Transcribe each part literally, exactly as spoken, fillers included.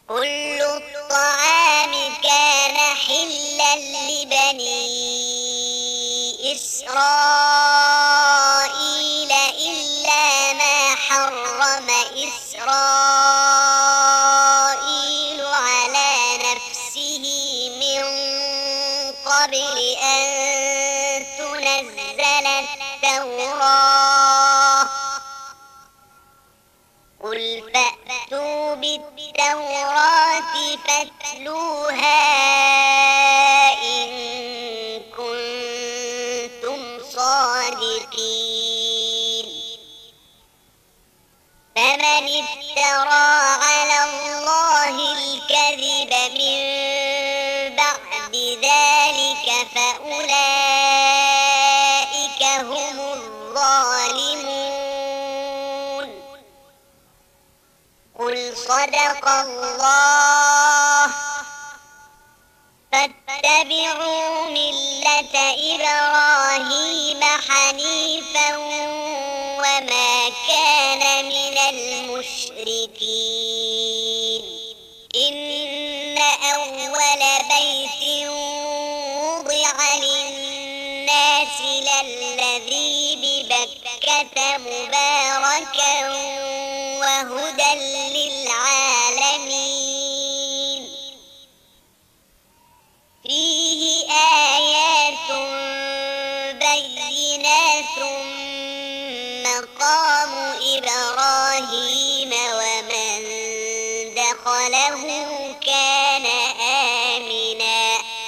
كل الطعام كان حلا لبني إسرائيل إلا ما حرم إسرائيل على نفسه من قبل أن تنزل التوراة. قل فأتوا بالتوراة فاتلوها إن كنتم صادقين. فمن افترى على الله الكذب من بعد ذلك فأولئك هم الظالمون. قل صدق الله فاتبعوا ملة إبراهيم حنيفا وما كان من المشركين. إن أول بيت وضع للناس للذي ببكة مباركا وهدى للعالمين. فيه آيات بينات مقام إبراهيم ومن دخله كان آمنا.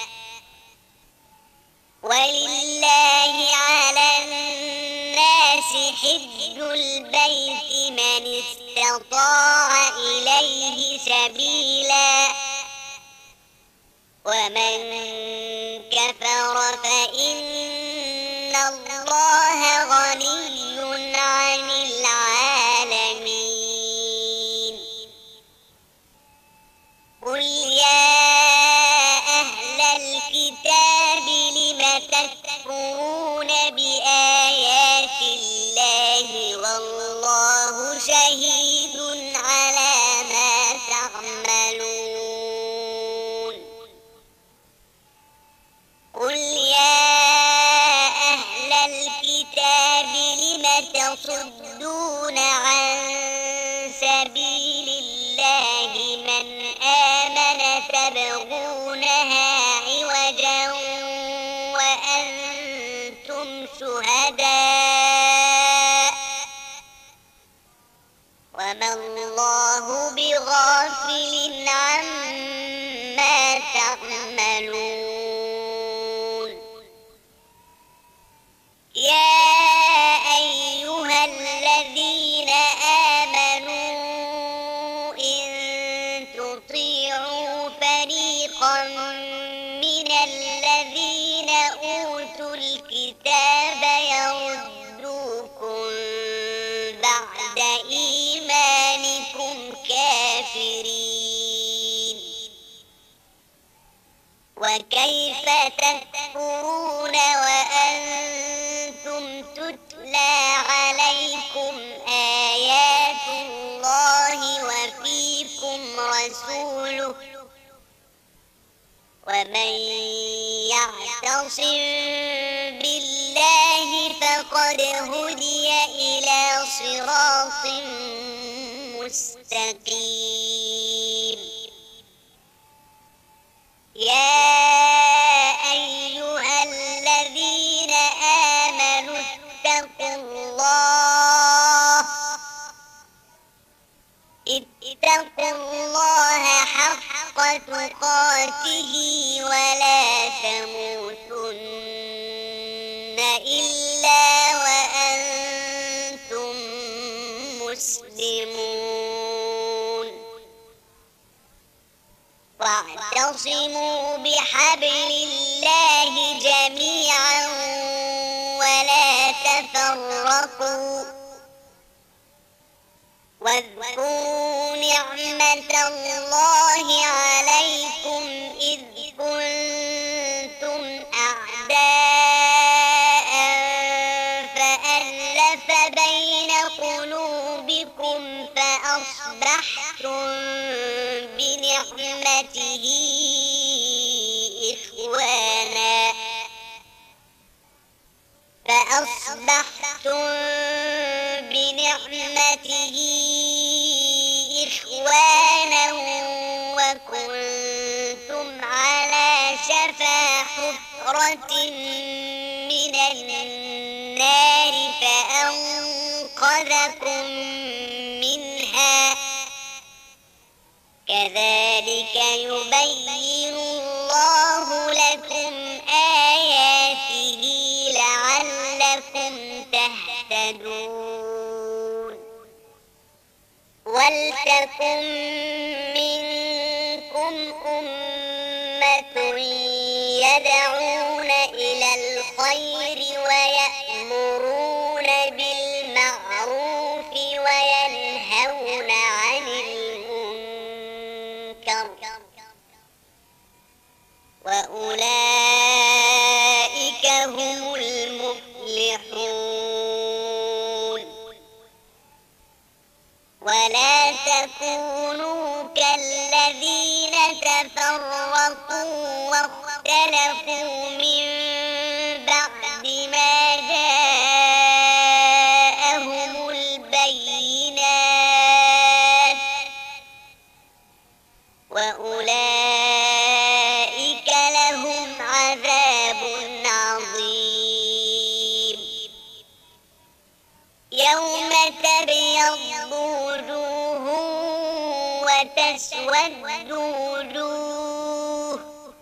ولله على الناس حج البيت من استطاع إليه سبيلا ومن كفر فإن الله غني عن العالمين. قل يا أهل الكتاب لم تكفرون بآيات الله والله شهيد على ما تعملون. قل يا أهل الكتاب لم تصدون عن سبيل الله من آمن تبغونها عوجا وأنتم شهداء وما الله بغافل عما تعملون. يا أيها الذين آمنوا إن تطيعوا فريقا من الذين أوتوا الكتاب يردوكم بعد إيمانكم كافرين. وكيف تكفرون وأنتم تتلى عليكم آيات الله وفيكم رسوله ومن يعتصم بالله فقد هدي إلى صراط مستقيم. يا أيها الذين آمنوا اتقوا الله اتقوا الله حق تقاته ولا تموتن إلا وأنتم مسلمون. واعتصموا بحبل الله جميعا ولا تفرقوا. واذكروا نعمة الله عليكم إذ كنتم أعداء فألف بين قلوبكم فأصبحتم بنعمته بنعمته إخوانا فأصبحتم بنعمته إخوانا وكنتم على شفا حفرة من النار فأنقذكم منها كذلك يبين الله لكم آياته لعلكم تهتدون ولتكن منكم أمة يدعون إلى الخير ويأمرون بالمعروف وينهون عن المنكر وأولئك هم المفلحون ولا تكونوا كالذين تفرقوا واختلفوا من بعد ما جاءهم البينات وأولئك لهم عذاب عظيم يوم تبيض وجوه وتسود وجوه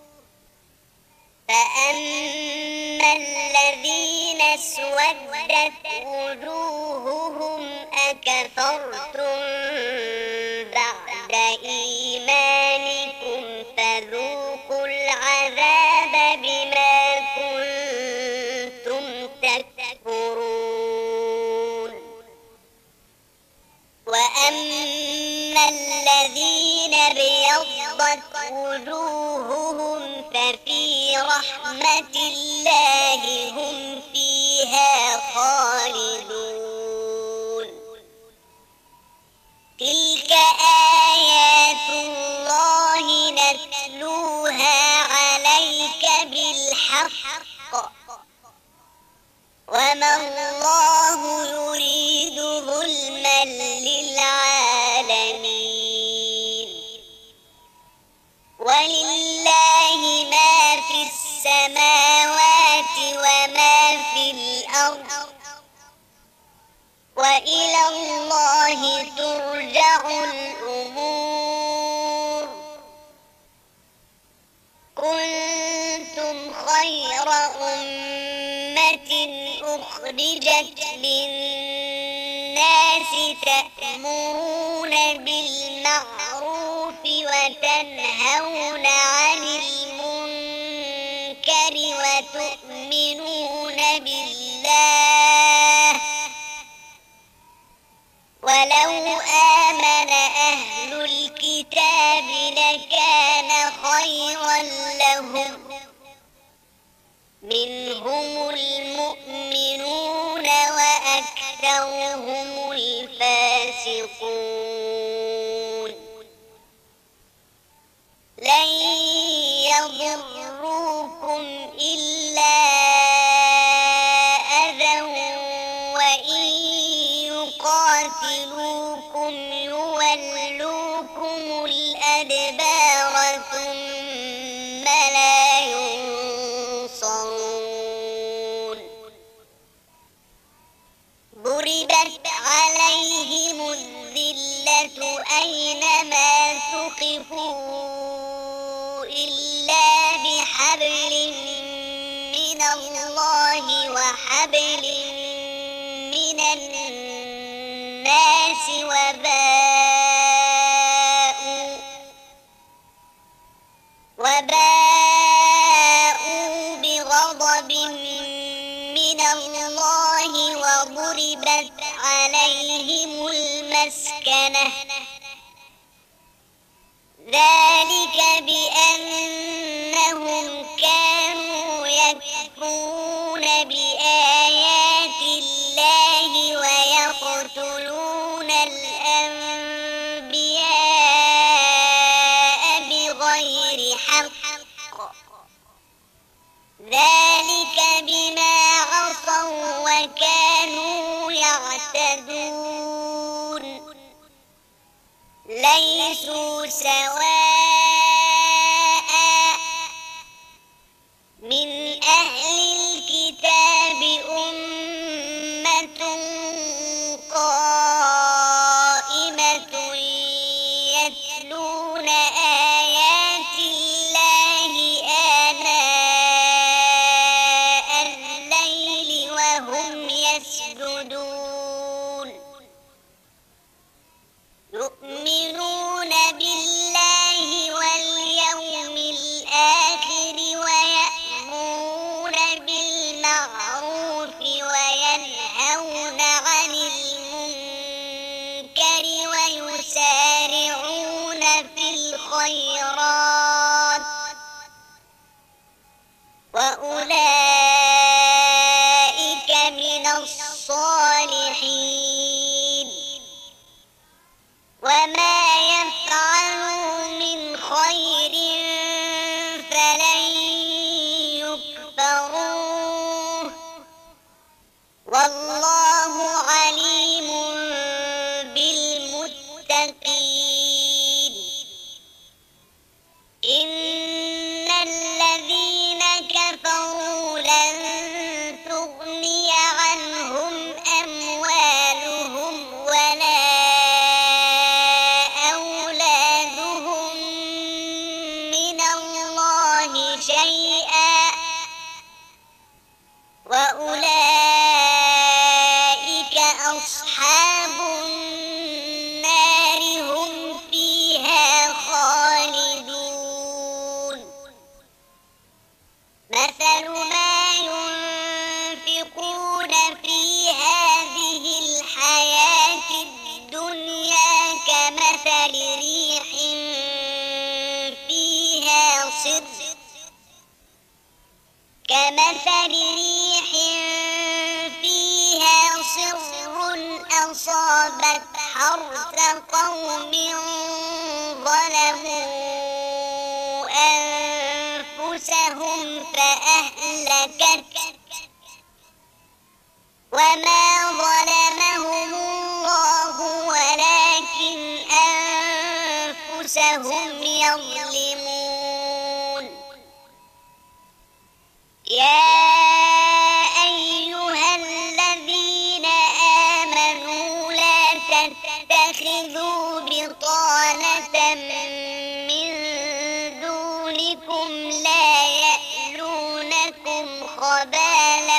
فأما الذين اسودت وجوههم أكفرتم بعد إيمانكم فذوقوا العذاب بما كنتم تكفرون وأما الذين ابيضت وجوههم ففي رحمة الله هم فيها خالدون تلك آيات الله نتلوها عليك بالحق وما الله يريد ظلما للعالمين ولله ما في السماوات وما في الأرض وإلى الله ترجع الأمور كنتم خير أمة أخرجت للناس تأمرون بالمعروف وتنهون عن المنكر وتؤمنون بالله ولو آمن أهل الكتاب لكان خيرا لهم منهم المؤمنون وأكثرهم الفاسقون لن يضروكم إلا أذى وإن يقاتلوكم يولوكم الأدبار ثم لا ينصرون ضربت عليهم الذلة أينما ثقفوا إلا بحبل من الله وحبل من الناس وباءوا وباءوا بغضب من الله وضربت عليهم المسكنة ذلك بأنهم كانوا يكفرون بآيات ليسوا سواء من أهل الكتاب أمة قائمة يتلون آيات الله آناء الليل وهم يسجدون يؤمنون بالله واليوم الآخر ويأمرون بالمعروف وينهون عن المنكر ويسارعون في الخيرات وأولئك من الصالحين وما يفعلوا من خير فلن يكفروه والله عليم بالمتقين إن الذين كفروا لن تغني عنهم أموالهم ولا أولادهم من الله شيئا وأولئك أصحاب النار هم فيها خالدون مثل ما ينفقون في هذه الحياة الدنيا كمثل ريح فيها صر كمثل ريح فيها صر أصابت حرث قوم ظلموا أنفسهم فأهلكت وما ظلمهم الله ولكن أنفسهم يظلمون يا أيها الذين آمنوا لا تتخذوا بطانة من دونكم لا يألونكم خبالا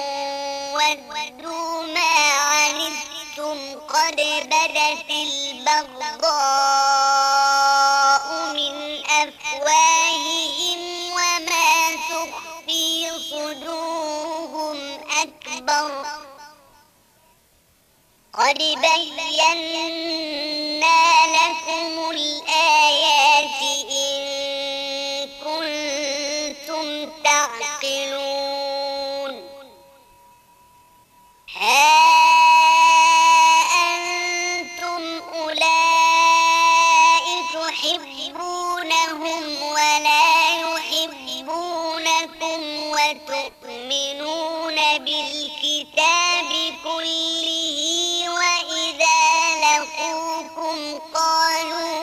ودوا ما عنتم قد بدت البغضاء من أفواههم وما تخفي صدورهم أكبر قد بينا لكم الآيات إن كنتم تعقلون ها أنتم أولئك تحبونهم ولا يحبونكم وتؤمنون بالكتاب كله وإذا لقوكم قالوا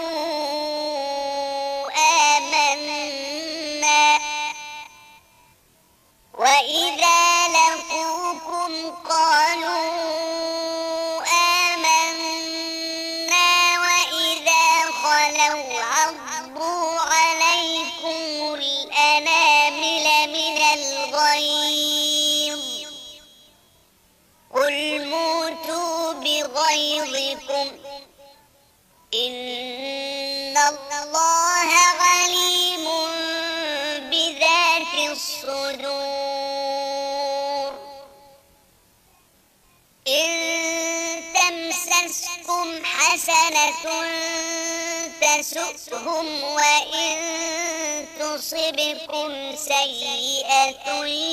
آمنا وإذا لقوكم قالوا آمنا وإذا خلوا عضوا عليكم الأنامل من الغيظ قل موتوا بغيظكم إن الله عليم بذات الصدور إن تمسسكم حسنة تسؤهم وإن تصبكم سيئة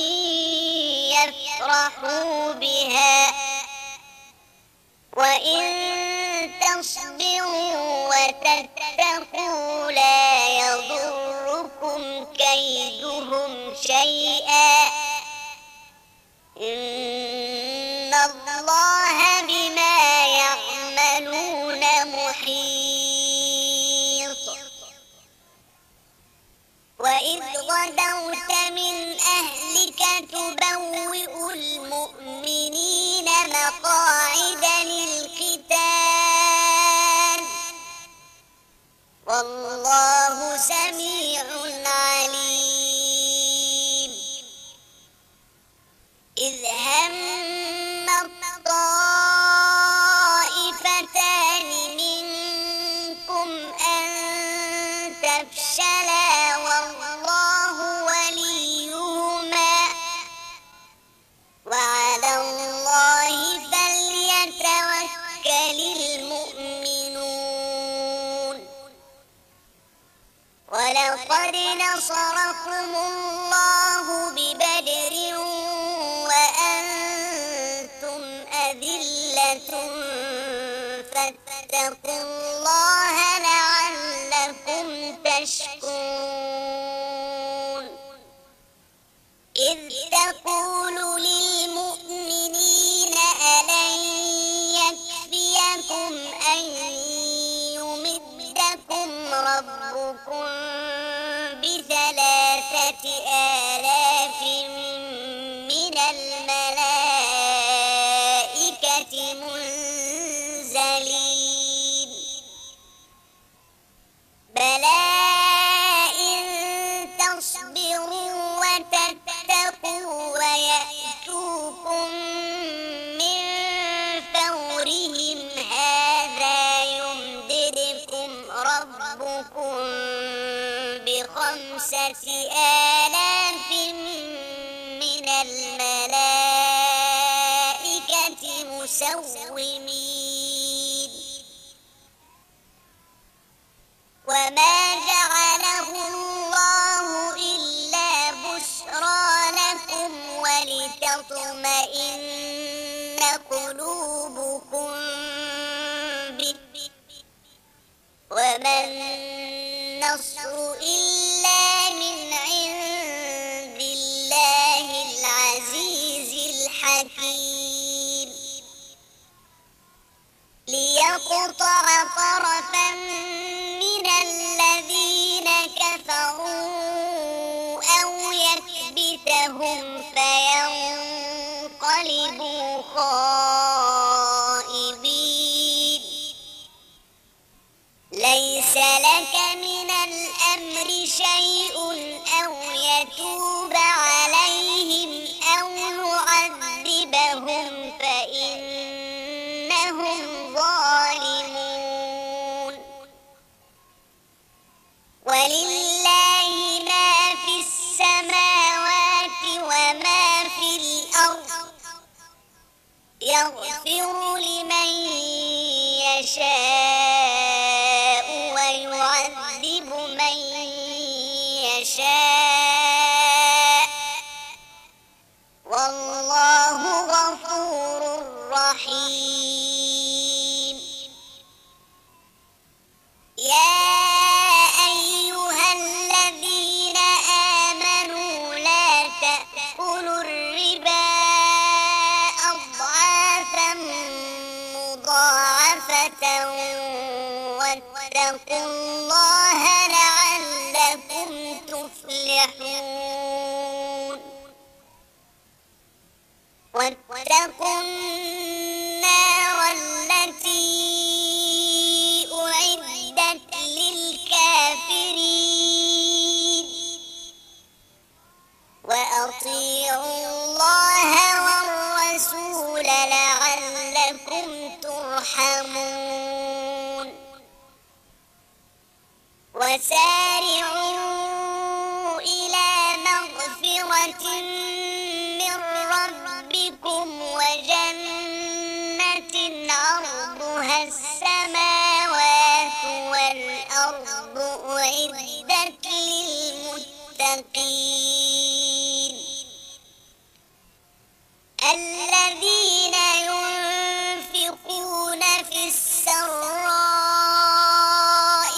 يفرحوا بها وإن تصبروا وتتقوا لا يضركم كيدهم شيئا إن الله بما يعملون محيط تبوئ المؤمنين مقاعد للقتال والله سميع عليم. إذ هم الطائفتان منكم أن تفشلا والله وليهما وعلى الله فليتوكل المؤمنون. ولقد نصركم الله ببدر وأنتم أذلة فاتقوا الله لعلكم تشكرون. إذ تقول للمؤمنين ألن يكفيكم أن يمدكم ربكم بثلاثة آلاف من الملائكة منزلين بلى إن تصبروا وتتقوا ويأتوكم من فورهم هذا يمددكم ربكم بخمسة آلاف من الملائكة مسومين. وما جعله الله إلا بشرى لكم ولتطمئن قلوبكم به وما النصر إلا من عند الله العزيز الحكيم. ليقطع طرفا من الذين كفروا أو يكبتهم فينقلبوا خائبين. ليس لك من الأمر شيء أو يتوب عليهم أو يعذبهم فإنهم ظالمون. ولله ما في السماوات وما في الأرض يغفر لمن يشاء ويعذب من يشاء والله غفور رحيم. يا أيها الذين آمنوا لا تأكلوا الربا أضعافا مضاعفة واتقوا الله لعلكم تفلحون. واتقوا النار التي أعدت للكافرين وأطيعوا الله والرسول لعلكم ترحمون. وسارعوا إلى مغفرة من ربكم وجنة عرضها السماوات والأرض أعدت للمتقين الذين ينفقون في السراء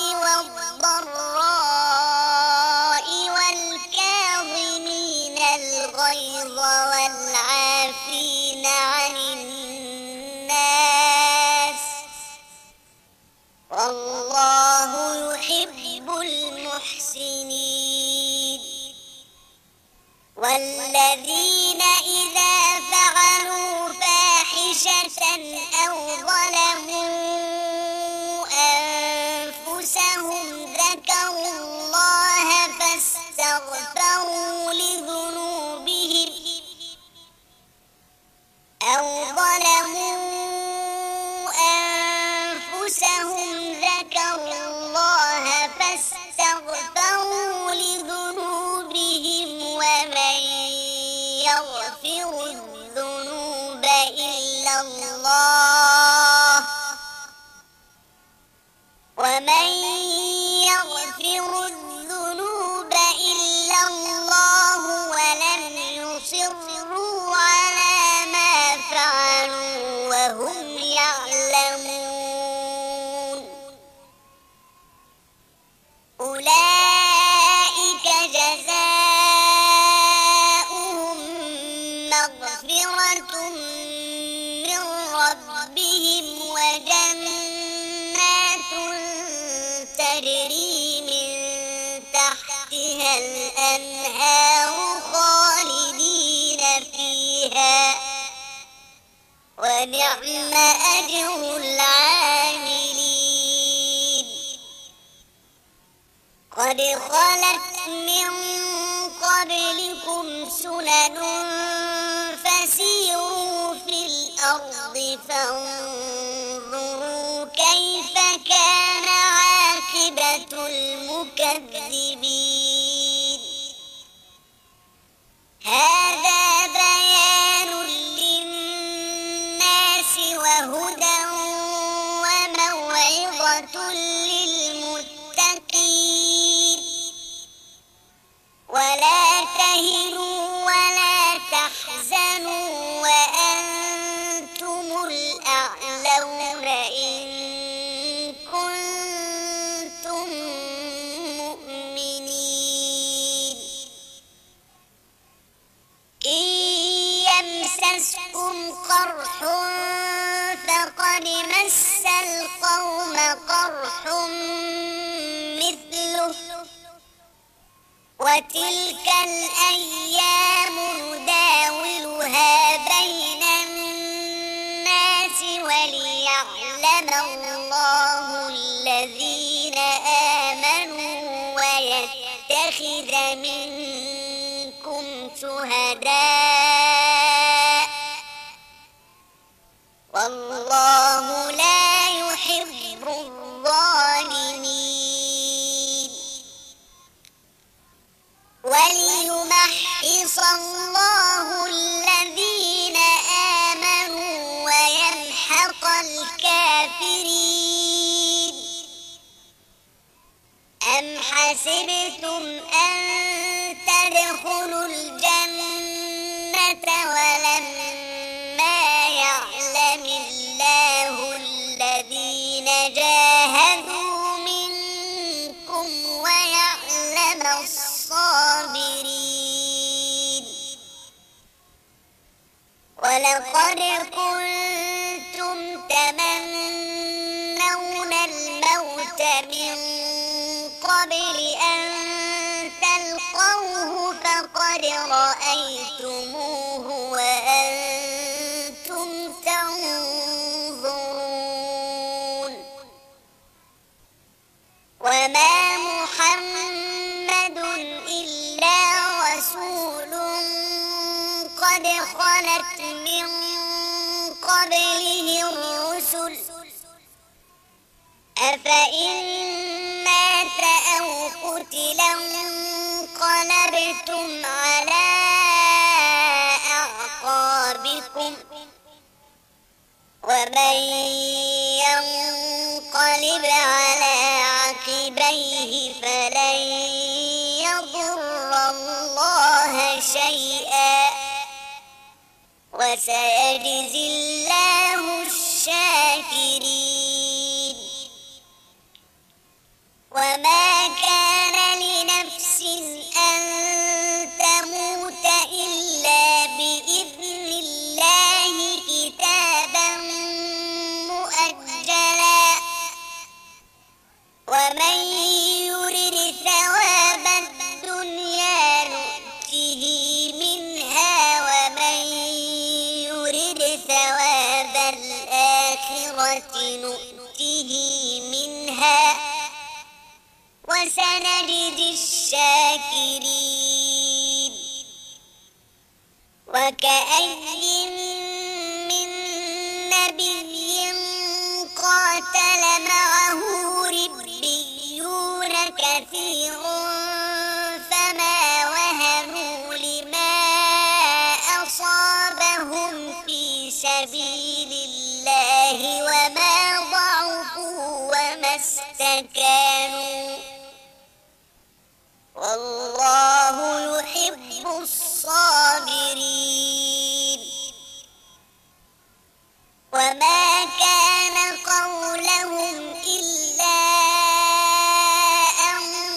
والضراء والكاظمين الغيظ والعافين عن الناس والله يحب المحسنين. والذين أولئك جزاؤهم مغفرة من ربهم وجنات تجري من تحتها الأنهار خالدين فيها ونعم أجر العاملين. قد خلت من قبلكم سنن فسيروا في الأرض فانظروا كيف كان عاقبة المكذبين. هذا بيان للناس وهدى وموعظة للمتقين. ولا تهنوا ولا تحزنوا وأنتم الأعلون إن كنتم مؤمنين. إن يمسسكم قرح فقد مس القوم قرح مثله وتلك الأيام نداولها بين الناس وليعلم الله الذين آمنوا ويتخذ منكم شهداء والله لا يحب الظالمين. وليمحص الله الذين آمنوا ويمحق الكافرين. أم حسبتم أن تدخلوا الجنة ولما يعلم الله الذين جاهدوا منكم ويعلم الصابرين. ولقد كنتم تمنون الموت من قبل أن تلقوه فقد رأيتموه وأنتم تنظرون. وما محمد إلا رسول قد خلت من قبله الرسل أفإن مات أو قتلا انقلبتم على أعقابكم ومن ينقلب على عقبيه فلن يضر الله شيئا وسيجزي الله الشاكرين. وما كان لنفس أن تموت إلا بإذن الله كتابا مؤجلا. ومن يرد ثواب الدنيا نؤته منها ومن يرد ثواب الآخرة نؤته منها وسنجزي الشاكرين. وكأي من نبي قاتل معه ربيون كثير فما وهنوا لما أصابهم في سبيل الله وما ضعفوا وما استكانوا والله يحب الصابرين. وما كان قولهم إلا أن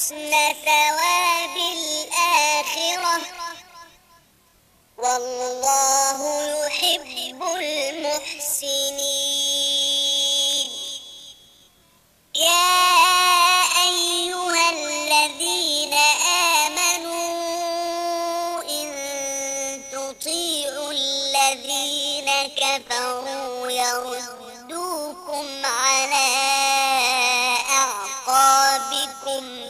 حسن ثواب الآخرة، والله يحب المحسنين. يا أيها الذين آمنوا إن تطيعوا الذين كفروا يردوكم على أعقابكم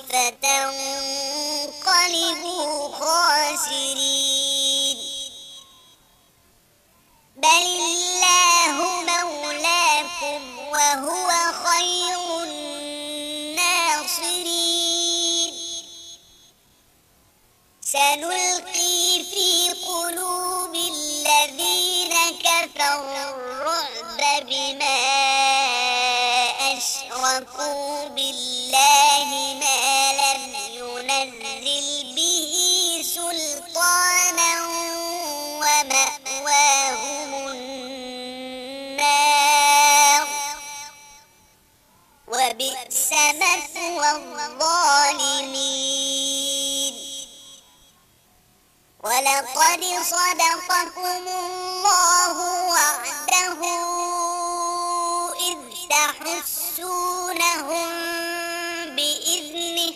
فتنقلبوا خاسرين. بل الله مولاكم وهو خير الناصرين. سنلقي في قلوب الذين كفروا الرعب بما أشركوا بالله ما لم ينزل به سلطانا ومأواهم النار وبئس مثوى الظالمين. ولقد صدقكم الله وعده إذ تحسونهم بإذنه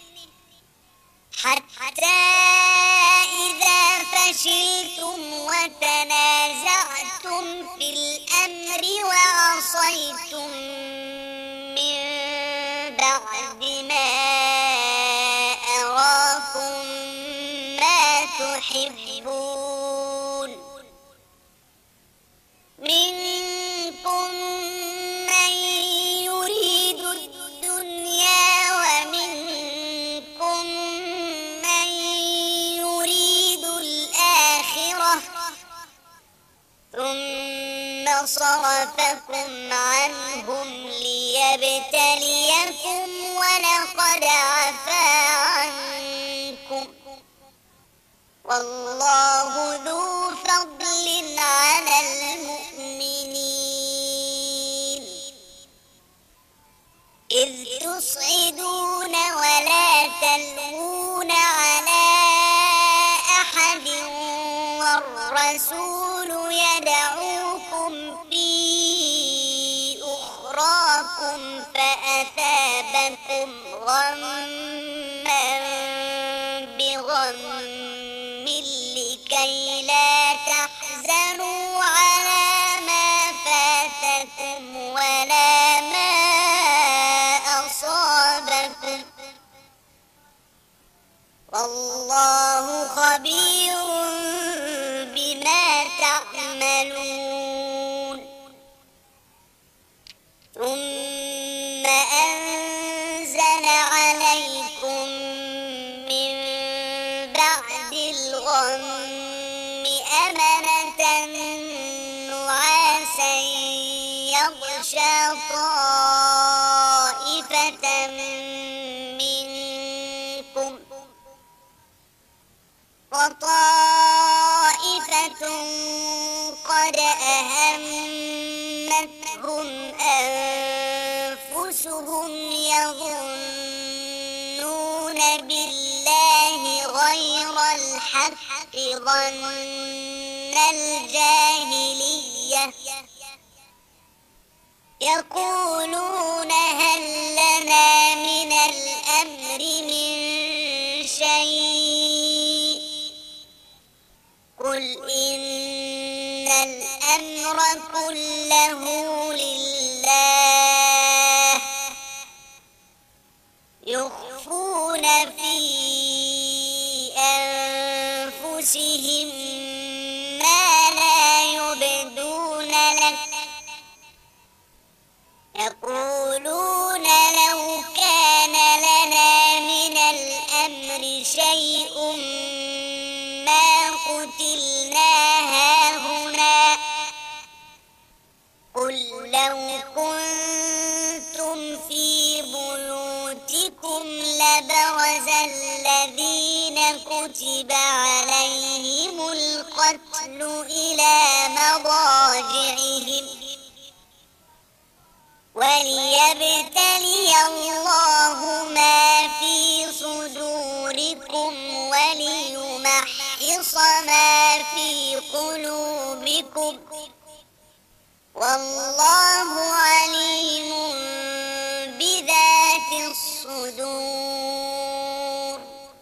حتى إذا فشلتم وتنازعتم في الأمر وعصيتم من بعد ما أراكم ما تحبون. منكم من يريد الدنيا ومنكم من يريد الآخرة ثم صرفكم عنهم ليبتليكم ولقد عفا عنكم والله ذو فضل على المؤمنين. إذ تصعدون ولا تلوون على أحد والرسول يدعوكم في أخراكم فأثابكم غما بغم لكي لا تحزنوا على ما فاتكم ولا ما أصابكم والله خبير بما تعملون. ثم أنزل عليكم من بعد الغم أمنة نعاسا يغشى طائفة منكم وطائفة قد أهمتهم أنفسهم يظنون بالله غير الحق ظن الجاهلية يقولون هل لنا من الأمر من شيء قل إن الأمر كله لله يخفون في أنفسهم ما لا يبدون لك يقولون لو كان لنا من الأمر شيء ما قتلنا هاهنا قل لو كنتم في بيوتكم لبرز الذين كتب عليهم القتل إلى مضاجعهم وليبتلي الله ما في بكم وليمحص ما في قلوبكم والله عليم بذات الصدور.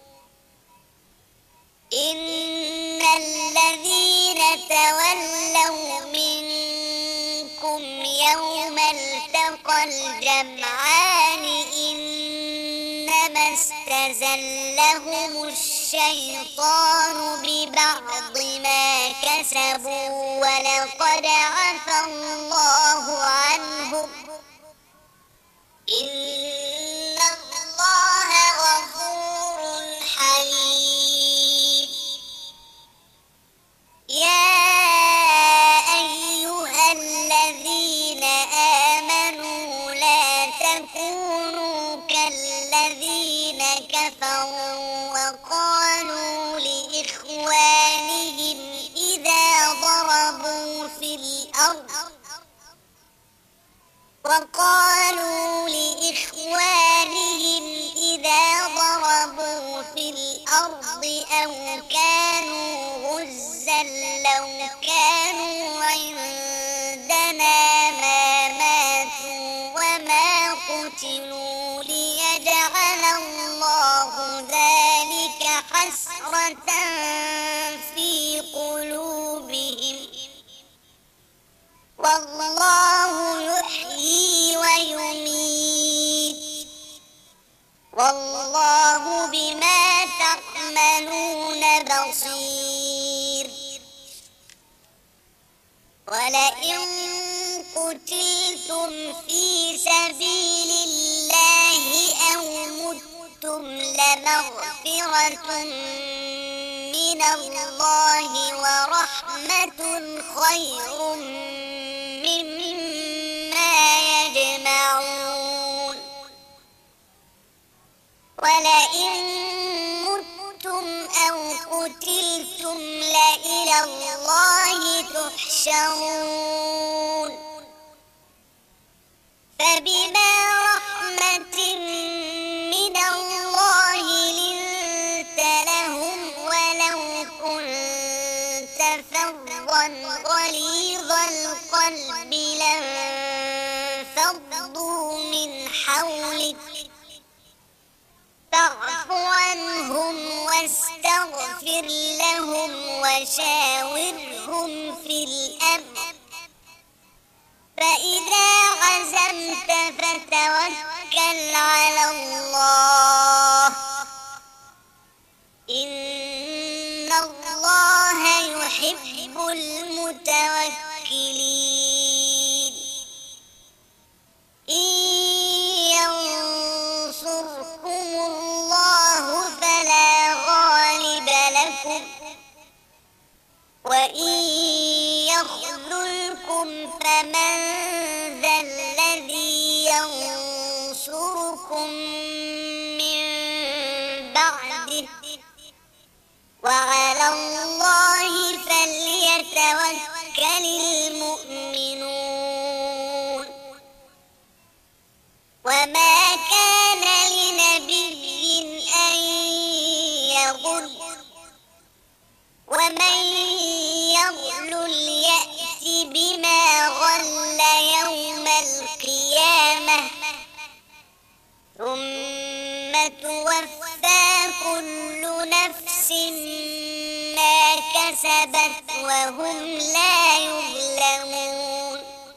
إن الذين تولوا منكم يوم التقى الجمعان إنما استزلهم الشيطان ببعض ما كسبوا ولقد عفى الله عنهم إن الله غفور حليم. يا أيها الذين آمنوا لا تكونوا كالذين كفروا وقالوا لإخوانهم إذا ضربوا في الأرض وقالوا لإخوانهم إذا ضربوا في الأرض أو كانوا غزا لو كانوا عندنا ما ماتوا وما قتلوا ليجعل الله ذلك حسرة في قلوبهم والله يحيي ويميت والله بما تعملون بصير. ولئن قتلتم في سبيل الله أو متم لمغفرة من الله ورحمة خير مما يجمعون. ولئن متم أو قتلتم لإلى الله تحشرون. فبما رحمة من الله لنت لهم ولو كنت فظا غليظ القلب لانفضوا من حولك فاعف عنهم واستغفر لهم وشاورهم في الأمر فإذا عزمت فتوكل على الله إن الله يحب المتوكلين. إن ينصركم الله فلا غالب لكم وإن يخذلكم فمن ذا الذي ينصركم من بعده وعلى الله فليتوكل المؤمنون. وما كان لنبي أن يغل ومن يغلل يأت بما غل يوم القيامة ثم توفى كل نفس ما كسبت وهم لا يظلمون.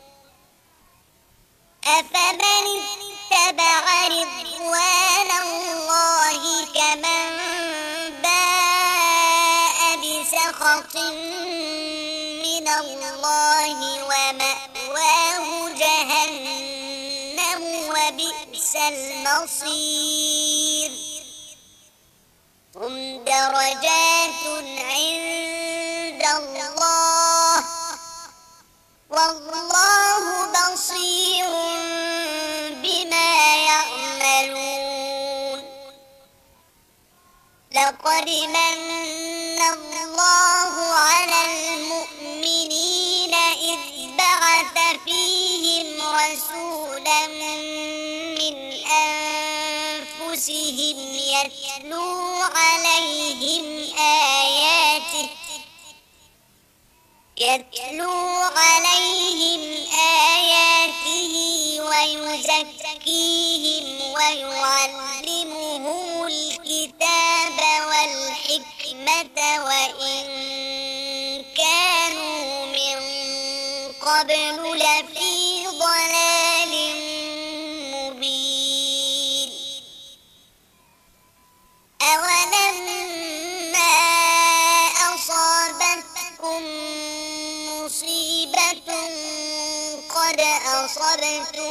أفمن اتبع رضوان الله كمن باء بسخط من الله ومأواه جهنم وبئس المصير. هم درجات عند الله والله بصير بما يعملون. لقد من الله على المؤمنين إذ بعث فيهم رسولا من أنفسهم أنفسهم يتلو عليهم آياته يتلو عليهم آياته ويزكيهم ويعلمهم الكتاب والحكمة وإن كانوا من قبل لفي ضلال مبين. أولما أصابتكم مصيبة قد أصبتم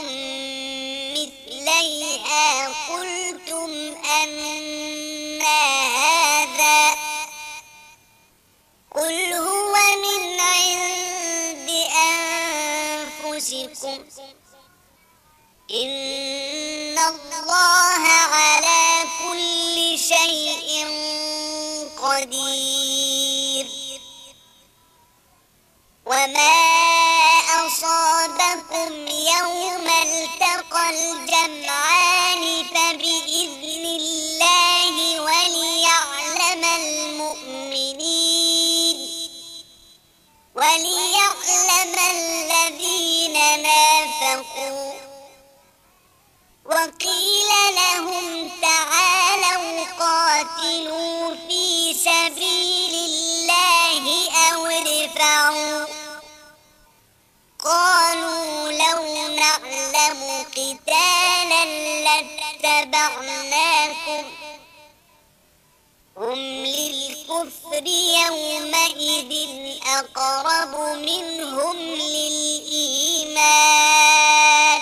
مثليها قلتم أن هذا قل هو من عند أنفسكم إن الله على كل شيء قدير. وما أصابكم يوم التقى الجمعان فبإذن الله وليعلم المؤمنين وليعلم الذين نافقوا. وقيل لهم تعالوا قاتلوا في سبيل الله أو ادفعوا قالوا لو نعلم قتالا لاتبعناكم هم للكفر يومئذ أقرب منهم للإيمان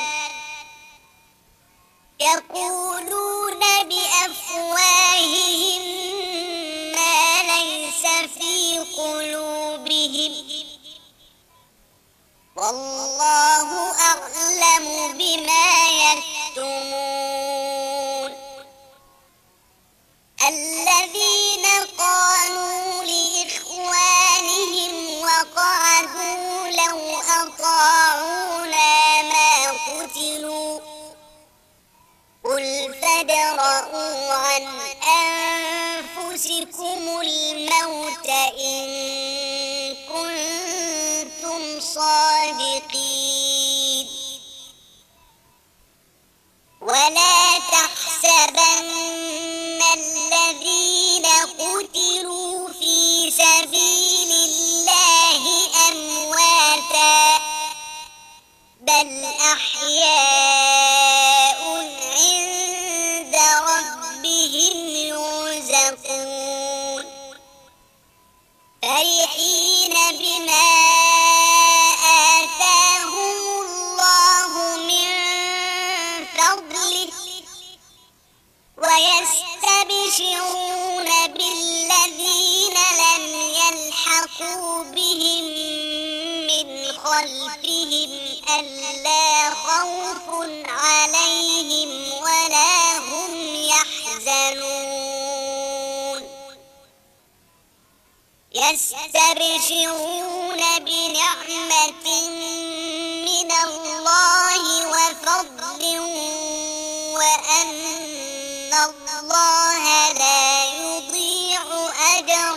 يقولون بأفواههم ما ليس في قلوبهم والله أعلم بما يكتمون. الذين قالوا لإخوانهم وقعدوا لو أطاعونا ما قتلوا قل فادرءوا عن أنفسكم الموت إن كنتم صادقين. ولا تحسبن الذين قتلوا في سبيل الله أمواتا بل أحياء عند ربهم يرزقون فرحين بما آتاهم الله من فضله ويستبشرون بالذين لم يلحقوا بهم من خلفهم ألا خوف عليهم ولا هم يحزنون. يستبشرون بنعمة من الله وفضل وأن الله لا يضيع أجر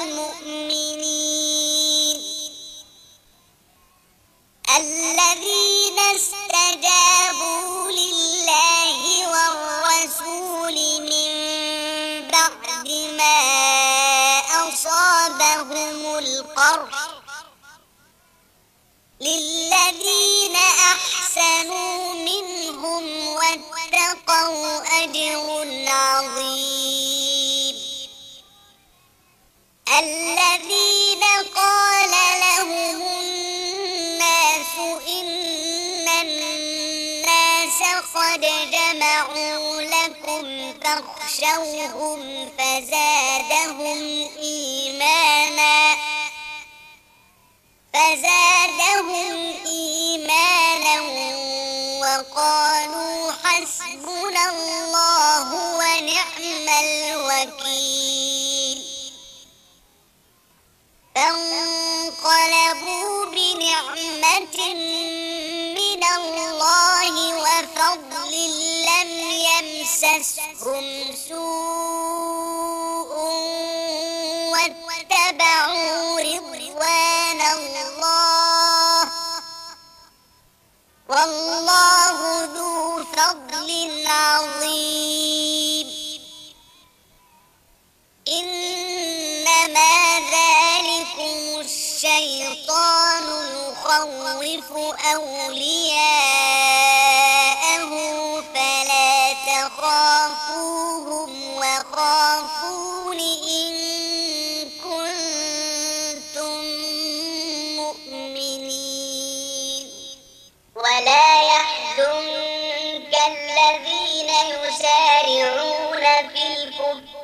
المؤمنين. الذين استجابوا لله والرسول من بعد ما أصابهم القرح للذين أحسنوا منهم واتقوا أجر عظيم. الذين قال لهم الناس إن الناس قد جمعوا لكم فاخشوهم فزادهم إيمانا فزادهم إيمانا وقالوا حسبنا الله ونعم الوكيل. فانقلبوا بنعمة من الله وفضل لم يمسسهم مسسهم سوء واتبعوا رضوان الله والله ذو فضل عظيم إنما ذلكم الشيطان يخوف أولياءه فلا تخافوهم وخافون إن كنتم مؤمنين ولا يحزنك الذين يسارعون في الكفر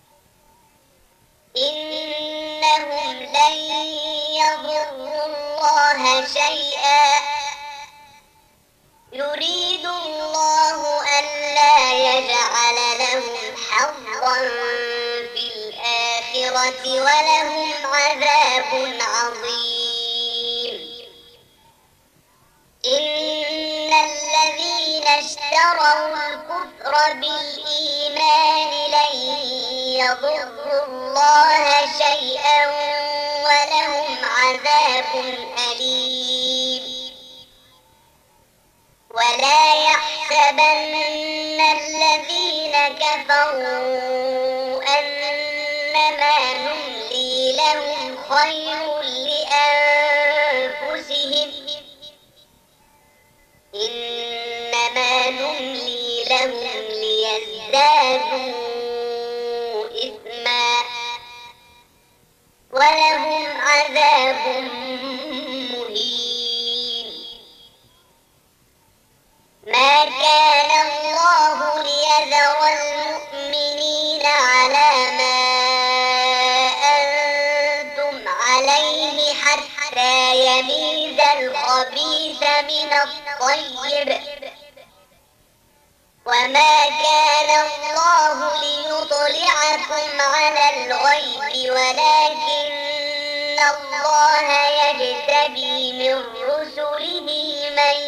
إنهم لن يضروا الله شيئا يريد الله ألا يجعل لهم حظا في الآخرة ولهم عذاب عظيم إن الذين اشتروا الكفر بالإيمان لن يضروا الله شيئا ولهم عذاب أليم ولا يحسبن الذين كفروا أنما نملي لهم خير لأنفسهم إنما نملي لهم ليزدادوا إثما ولهم عذاب مهين ما كان الله ليذر المؤمنين على ما أنتم عليه حتى يميز الخبيث من الطيب وما كان الله ليطلعكم على الغيب ولكن الله يجتبي من رسله من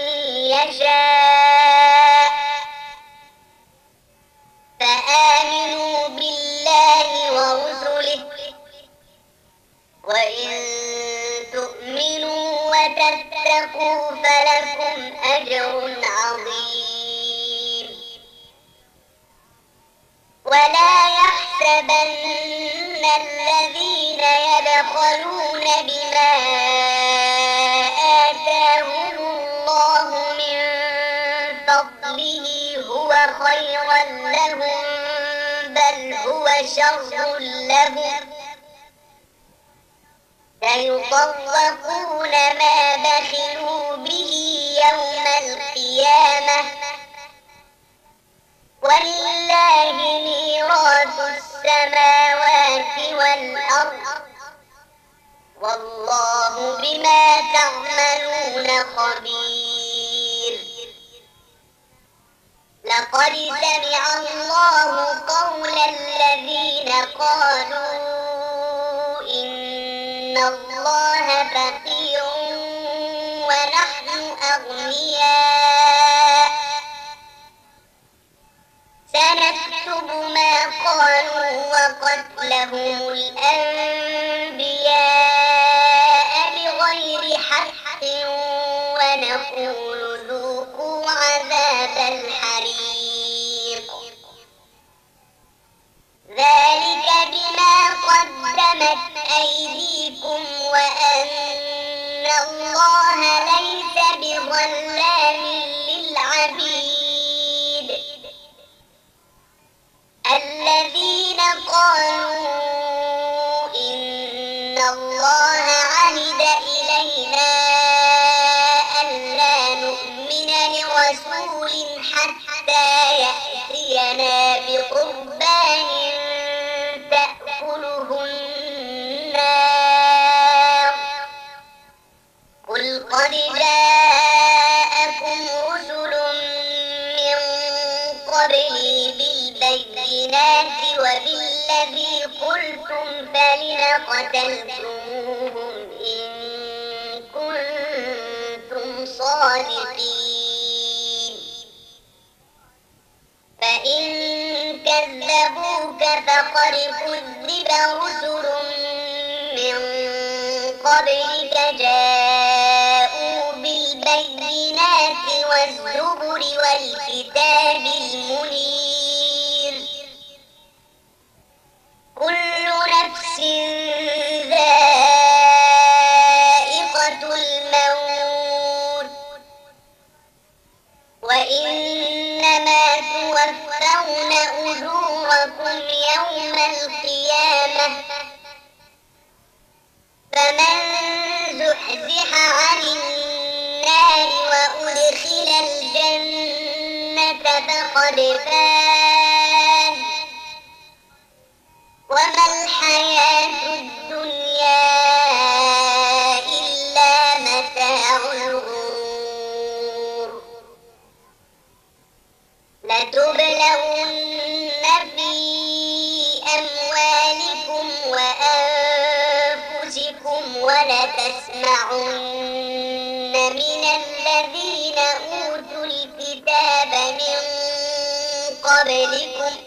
يشاء فآمنوا بالله ورسله وإن تؤمنوا وتتقوا فلكم أجر عظيم ولا يحسبن الذين يبخلون بما آتاهم الله من فضله هو خيرا لهم بل هو شر لهم سيطوقون ما بخلوا به يوم القيامة ولله ميراث السماوات والأرض والله بما تعملون خبير لقد سمع الله قول الذين قالوا إن الله فقير ونحن أغنياء سنكتب ما قالوا وقتلهم الأنبياء بغير حق ونقول ذوقوا عذاب الحريق ذلك بما قدمت أيديكم وأن الله ليس بظلام للعبيد الذين قالوا إن الله عهد إلينا ألا نؤمن لرسول حتى يأتينا بقربان تأكله النار قل قد جاءكم رسل من قبلي بالبينات وبالذي قلتم فلم قتلتموهم إن كنتم صادقين فإن كذبوك فقد كذب رسل من قبلك جاءوا بالبينات والزبر والكتاب المنير كل نفس ذائقة الموت وإنما توفون أجوركم يوم القيامة فمن زحزح عن النار وأدخل الجنة فقد فاز وما الحياة الدنيا إلا متاع الغرور لتبلغن في أموالكم وأنفسكم ولتسمعن من الذين أوتوا الكتاب من قبلكم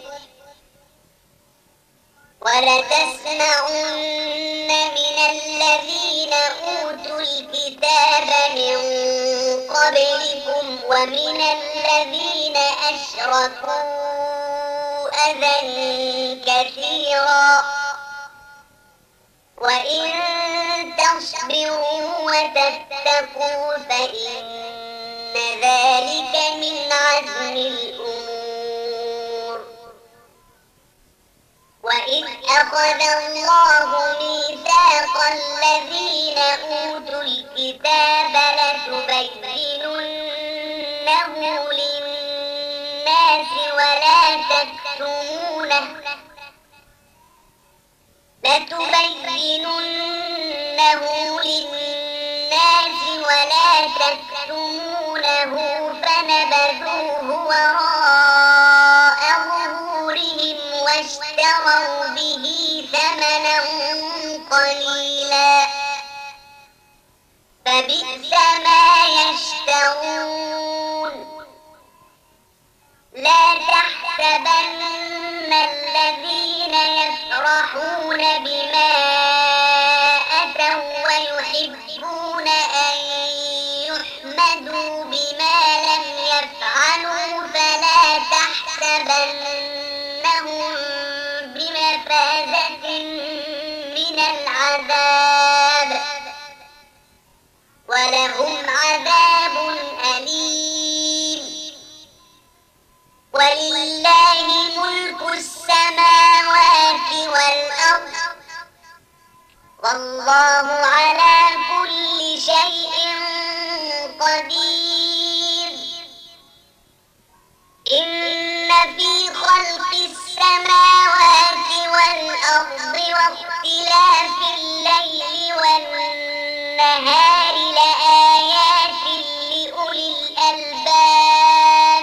ولتسمعن من الذين أوتوا الكتاب من قبلكم ومن الذين أشركوا أذى كثيرا وإن تصبروا وتتقوا فإن ذلك من عزم الأمور وإذ أخذ الله ميثاق الذين أوتوا الكتاب لتبيننه للناس ولا تكتمونه لتبيننه للناس ولا تكتمونه فنبذوه وراء ظهورهم واشتروا به ثمنا قليلا فبئس ما يشترون لا تحسبن الذين يفرحون بما أتوا ويحبون أن يحمدوا بما لم يفعلوا فلا تحسبنهم بمفازة من العذاب ولهم عذاب أليم ولله ملك السماوات والأرض والله على كل شيء قدير إن في خلق السماوات والأرض واختلاف الليل والنهار لآيات لأولي الألباب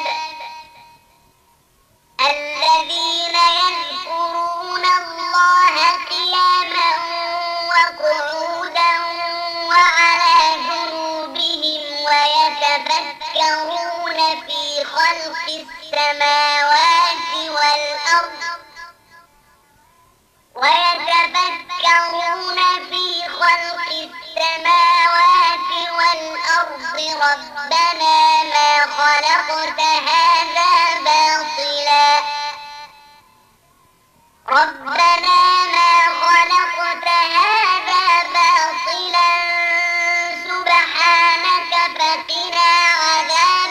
الذين يذكرون الله قياما وقعودا وعلى جنوبهم ويتفكرون في خلق السماوات والأرض ويتفكرون في خلق السماوات والأرض ربنا ما خلقت هذا باطلا ربنا ما خلقت هذا باطلا سبحانك فقنا عذاب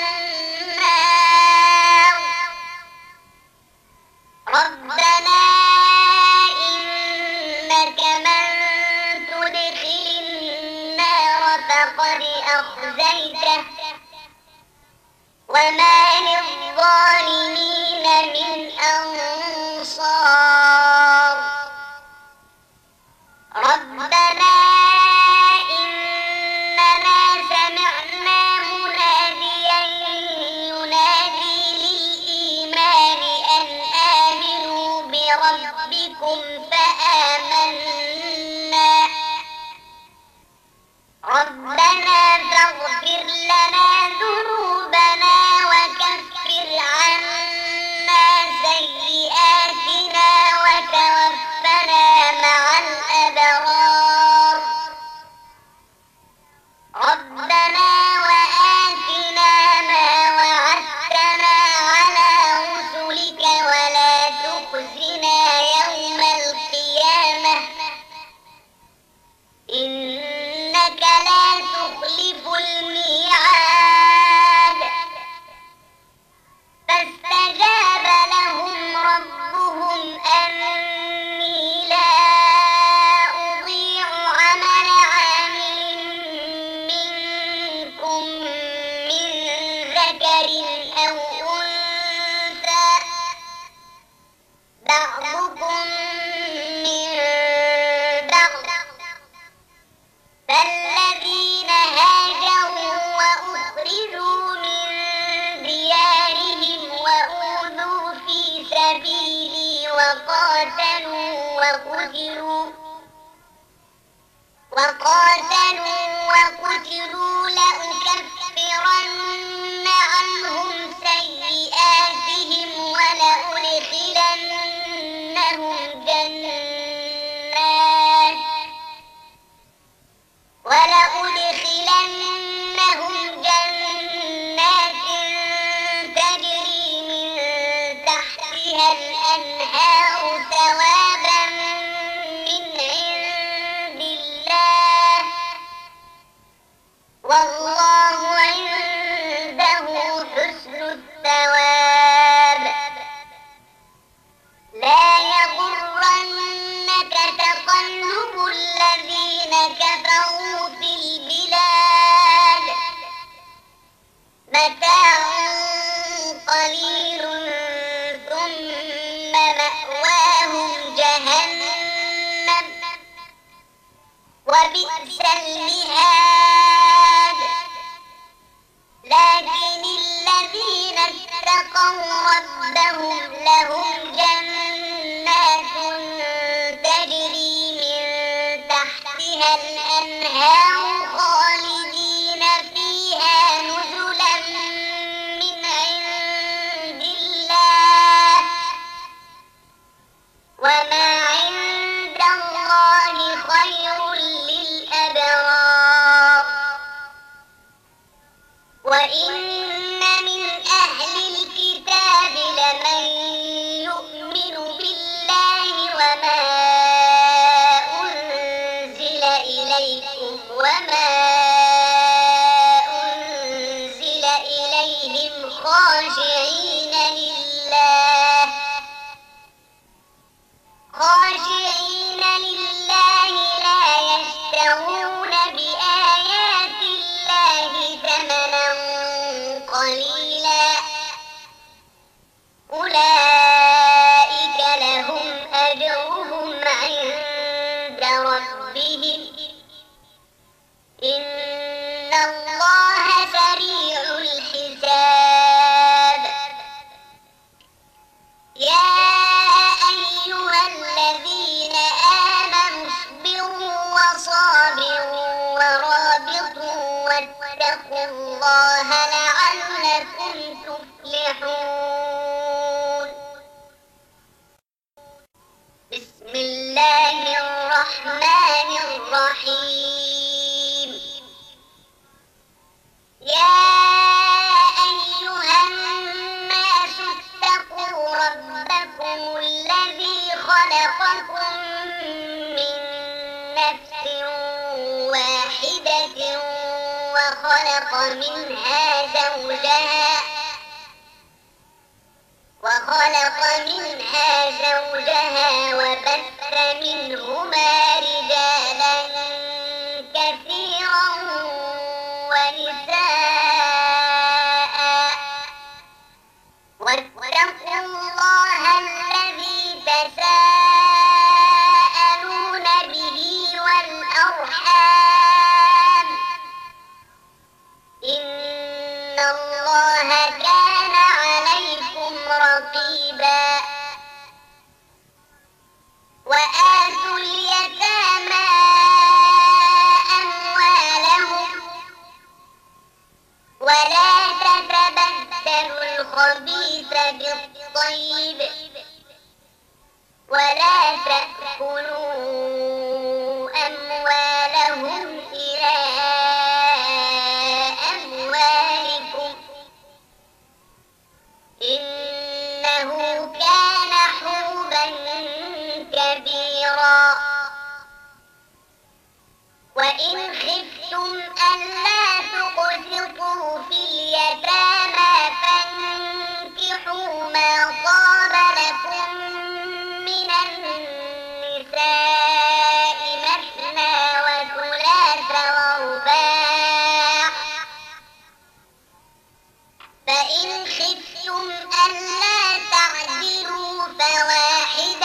النار ربنا إنك من تدخل النار فقد أخزيته وما للظالمين من أنصار ربنا إننا سمعنا مناديا ينادي للإيمان أن آمنوا بربكم فآمنا ربنا فاغفر لنا ذنوبنا وكفر عنا بعضكم من بعض فالذين هاجروا وأخرجوا من ديارهم وأوذوا في سبيلي وقاتلوا وقتلوا وقاتلوا وقتلوا لأكفرن عنهم سيئاتهم ولأدخلنهم جنات ولأدخلنهم جنات تجري من تحتها الأنهار ثوابا من عند الله والله عنده حسن الثواب لا يغرنك تقلب الذين كفروا في البلاد متاع قليل ثم مأواهم جهنم وبئس المهاد لكن الذين اتقوا ربهم لهم جنات تجري من تحتها الأنهار خالدين فيها نزلا من عند الله وما عند الله خير للأبرار وإن من أهل الكتاب لمن يؤمن بالله وما أنزل إليكم وما أنزل إليهم خاشعين لله خاشعين لله لا يشترون بآيات الله ثمنا قليلا أولئك لهم أجرهم عند ربهم إن الله سريع الحساب يا أيها الذين آمنوا اصبروا وصابروا ورابطوا واتقوا الله لعلكم تفلحون بسم الله الرحمن الرحيم يا أيها الناس اتقوا ربكم الذي خلقكم من نفس واحدة وخلق منها زوجها وخلق منها زوجها وبث منهما رجالا كثيرا ونساء واتقوا الله الذي تساءلون به والأرحام إن الله كان عليكم رقيبا وآتوا اليتامى أموالهم ولا تتبدلوا الخبيث بالطيب ولا تأكلوا أموالهم إلى أموالكم إنه كان حوبا كبيرا وإن خفتم ألا تقسطوا في اليتامى فانكحوا ما طاب لكم من النساء مثنى وثلاث ورباع فإن خفتم ألا تعدلوا فواحدة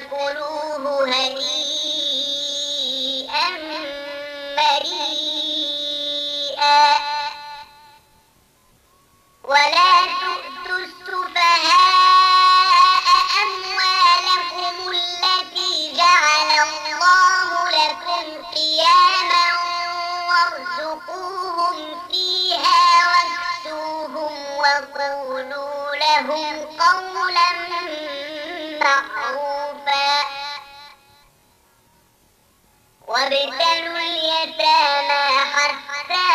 فكلوه هنيئا مريئا ولا تؤتوا السفهاء أموالكم التي جعل الله لكم قياما وارزقوهم فيها واكسوهم وقولوا لهم قولا معروفا وابتلوا اليتامى حتى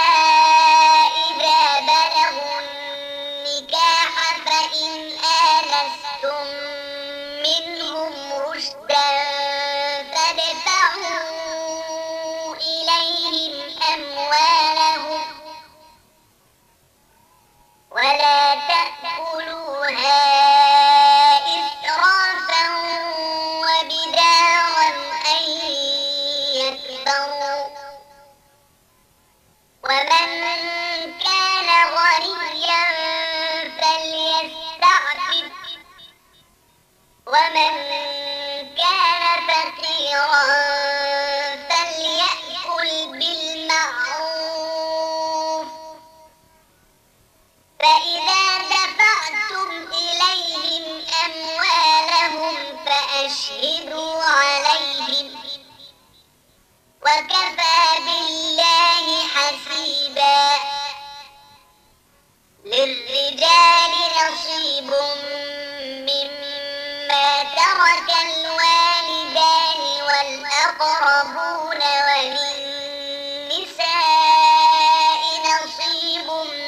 إذا بلغوا النكاح فإن آنستم منهم رشدا فادفعوا إليهم أموالهم ولا تأكلوها إسرافا وبدارا أن يكبروا ومن كان غنيا فليستعفف ومن كان فقيرا فليأكل بالمعروف فإذا دفعتم إليهم أموالهم فأشهدوا عليهم وكفى بالله حسيبا للرجال نصيب مما ترك الوالدان والأقربون وللنساء نصيب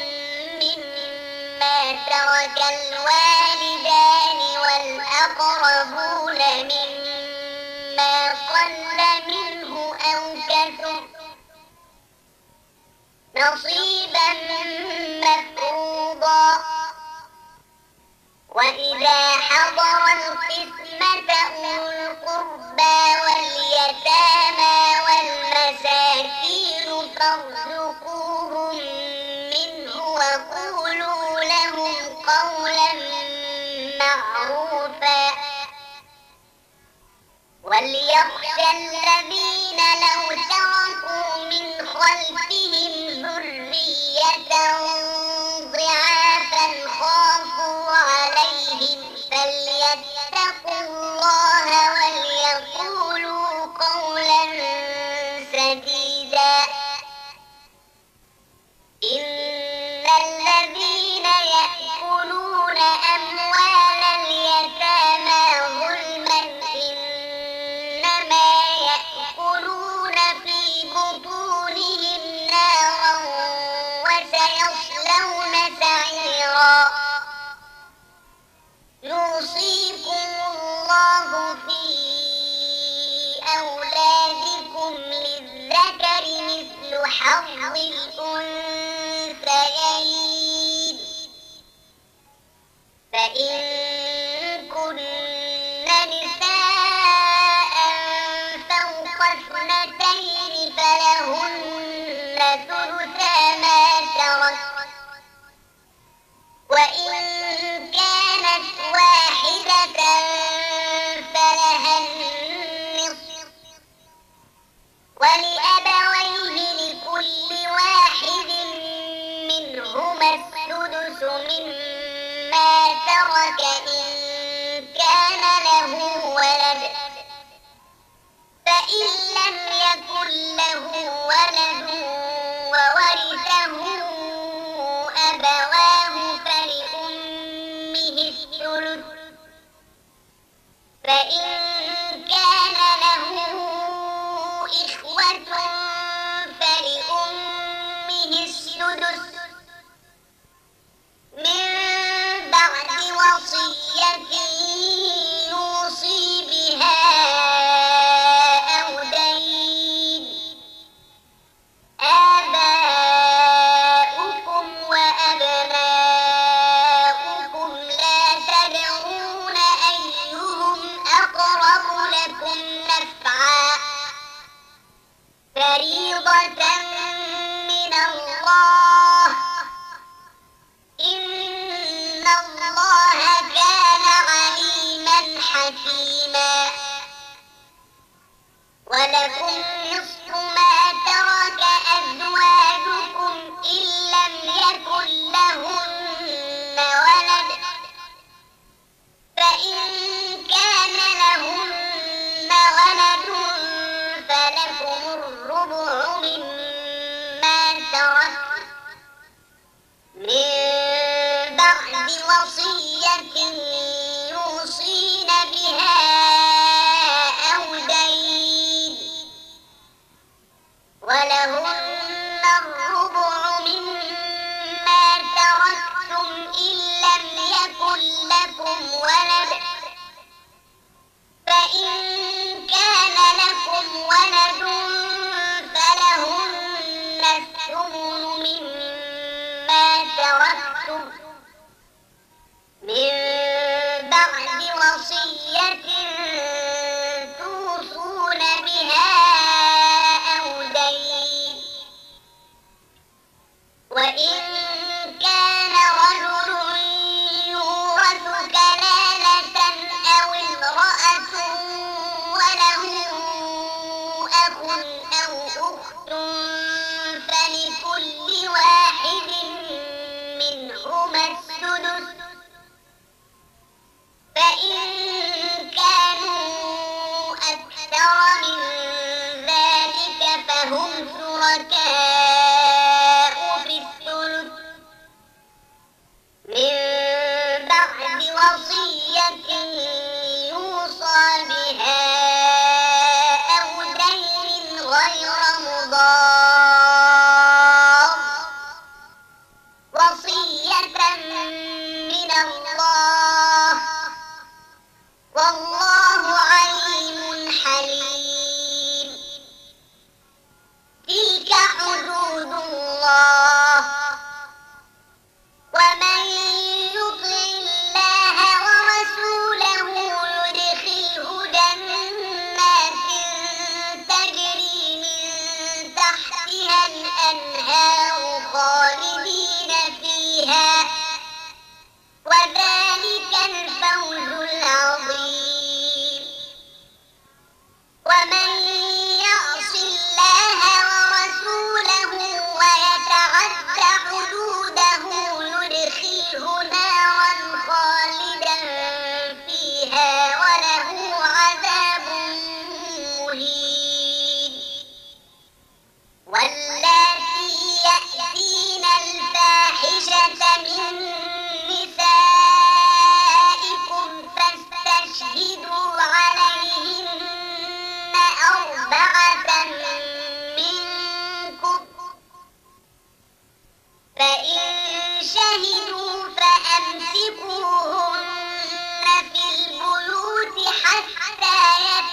مما ترك الوالدان والأقربون مما قل منه أو كثر نصيبا مفروضا وإذا حضر القسمة أولو القربى واليتامى والمساكين فارزقوهم منه وقولوا لهم قولا معروفا وليخشى الذين لو تركوا من خلفهم ذرية ضعافا خافوا عليهم فليتقوا الله وليقولوا قولا سديدا إن الذين يأكلون أموال اليتامى ظلما إنما يأكلون في بطونهم نارا وسيصلون سعيرا يوصيكم الله في أولادكم للذكر مثل حظ الأنثيين فإن كن نساء فوق اثنتين فلهن ثلثا ما ترك وإن كانت واحدة فلها النصف ولأبويه لكل واحد منهما السدس مما ترك إن كان له ولد فإن لم يكن له ولد وورثه أبواه فلأمه الثلث فإن كان له إخوة فلأمه السدس من بعد وصية يوصي بها أو دين آباؤكم وأبناؤكم لا تدرون أيهم أقرب لكم نفعا فريضة من الله إن الله كان وصية توصون بها أو دين. وإن كان رجل يورث كلالة أو امرأة وله أخ أو أخت فلكل واحد منهما السدس، فإن كانوا أكثر من ذلك فهم شركاء في الثلث من بعد وصية يوصى بها أو دين غير مضار، وصية من الله والله عليم حليم. تلك حدود الله، ومن يطع الله ورسوله يدخله جنات تجري من تحتها الأنهار خالدين فيها، وذلك الفوز العظيم. ومن يعص الله ورسوله ويتعد حدوده يدخله نارا خالدا فيها وله عذاب مهين. واللاتي يأتين الفاحشة من نسائكم فاستشهدوا عليهن أربعة منكم، فإن شهدوا فأمسكوهن في البيوت حتى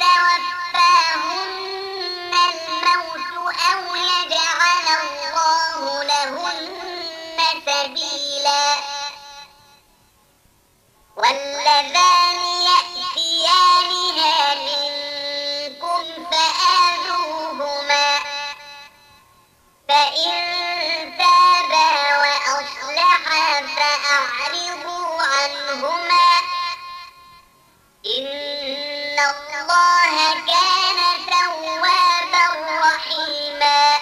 يتوفاهن الموت أو يجعل الله لهن سبيلا. واللذان يأتيانها منكم فآذوهما، فإن تابا وأصلحا فأعرضوا عنهما، إن الله كان توابا رحيما.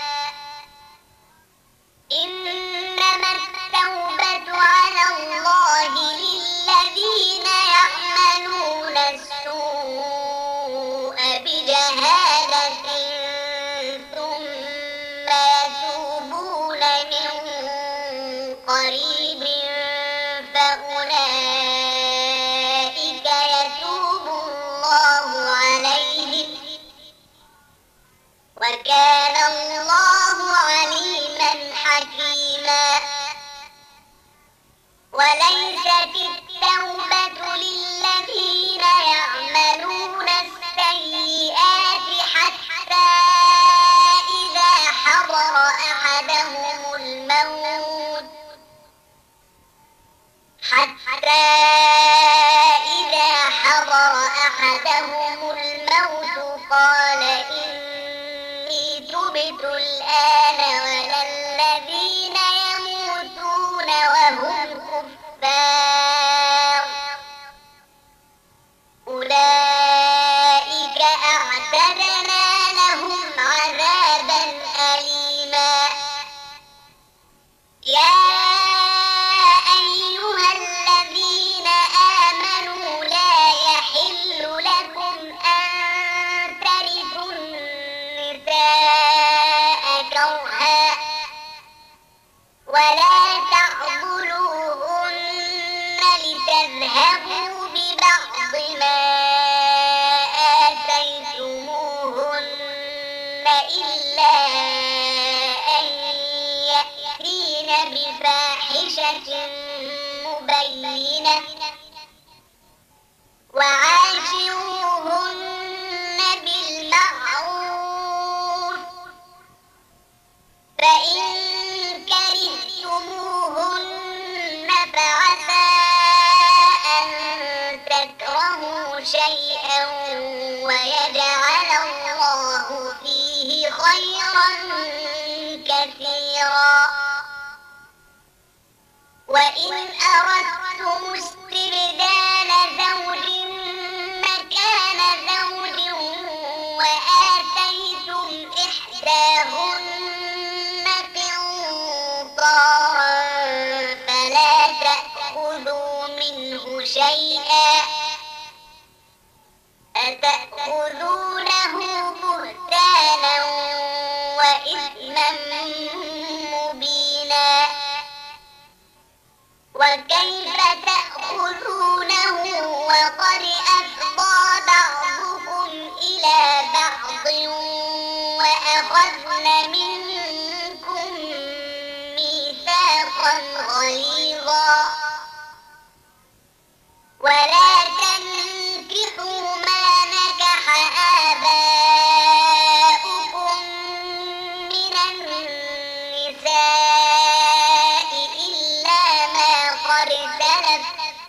إنما التوبة على الله للذين يعملون السوء بجهالة ثم يتوبون من قريب فأولئك يتوب الله عليهم، وكان الله عليما حكيما. وليست التوبة للذين يعملون السيئات حتى إذا حضر أحدهم الموت حتى إذا حضر أحدهم الموت قال إني تبت الآن ولا الذين يموتون وهم كفار، أولئك أعتدنا لهم عذابا أليما. يا أيها الذين آمنوا لا يحل لكم أن ترثوا النساء كرها ولا تعضلوهن لتذهبوا ببعض ما آتيتموهن، شيئا ويجعل الله فيه خيرا كثيرا. وإن أردتم استبدال زوج مكان زوج وآتيتم إحداهن قنطارا فلا تأخذوا منه شيئا أتأخذونه بهتانا وإثما مبينا. وكيف تأخذونه وقد أفضى بعضكم إلى بعض وأخذن منكم ميثاقا غليظا. ولا تنكحوا ما نكح آباؤكم من النساء إلا ما قد سلف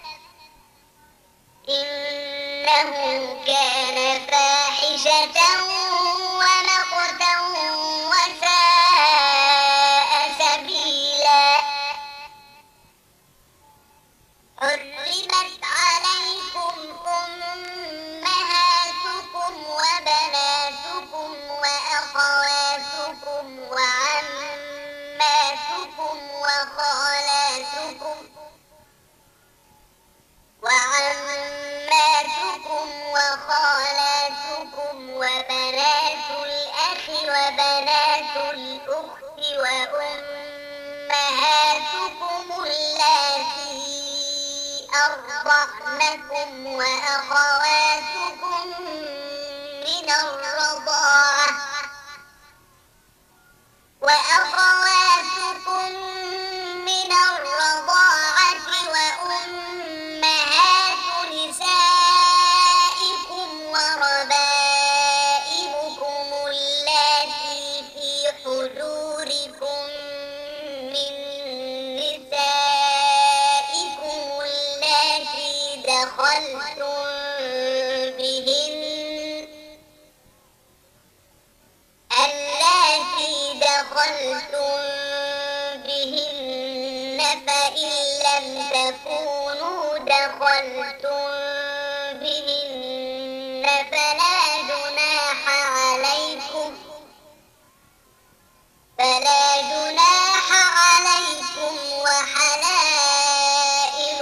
إنه كان فاحشة ومقتا وساء سبيلا. حرمت عليكم أمهاتكم وبناتكم وأخواتكم وعماتكم وخالاتكم وعماتكم وخالاتكم وبنات الأخ وبنات الأخت وأمهاتكم اللاتي أرضعنكم وأخواتكم من الرضاعة وأخواتكم من الرضاعة وأمهات نسائكم وربائبكم اللاتي في حجوركم من نسائكم اللاتي دخلتم بهن اللاتي دخلتم بهن فإن لم تكونوا دخلتم بهن فلا جناح عليكم فلا جناح عليكم وحلائل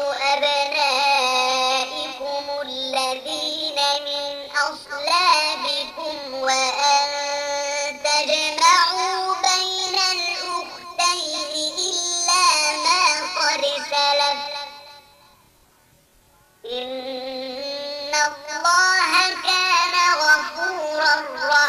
أبنائكم الذين من أصلابكم وأن تجمعوا بين الأختين إلا ما قد سلف إن الله كان غفورا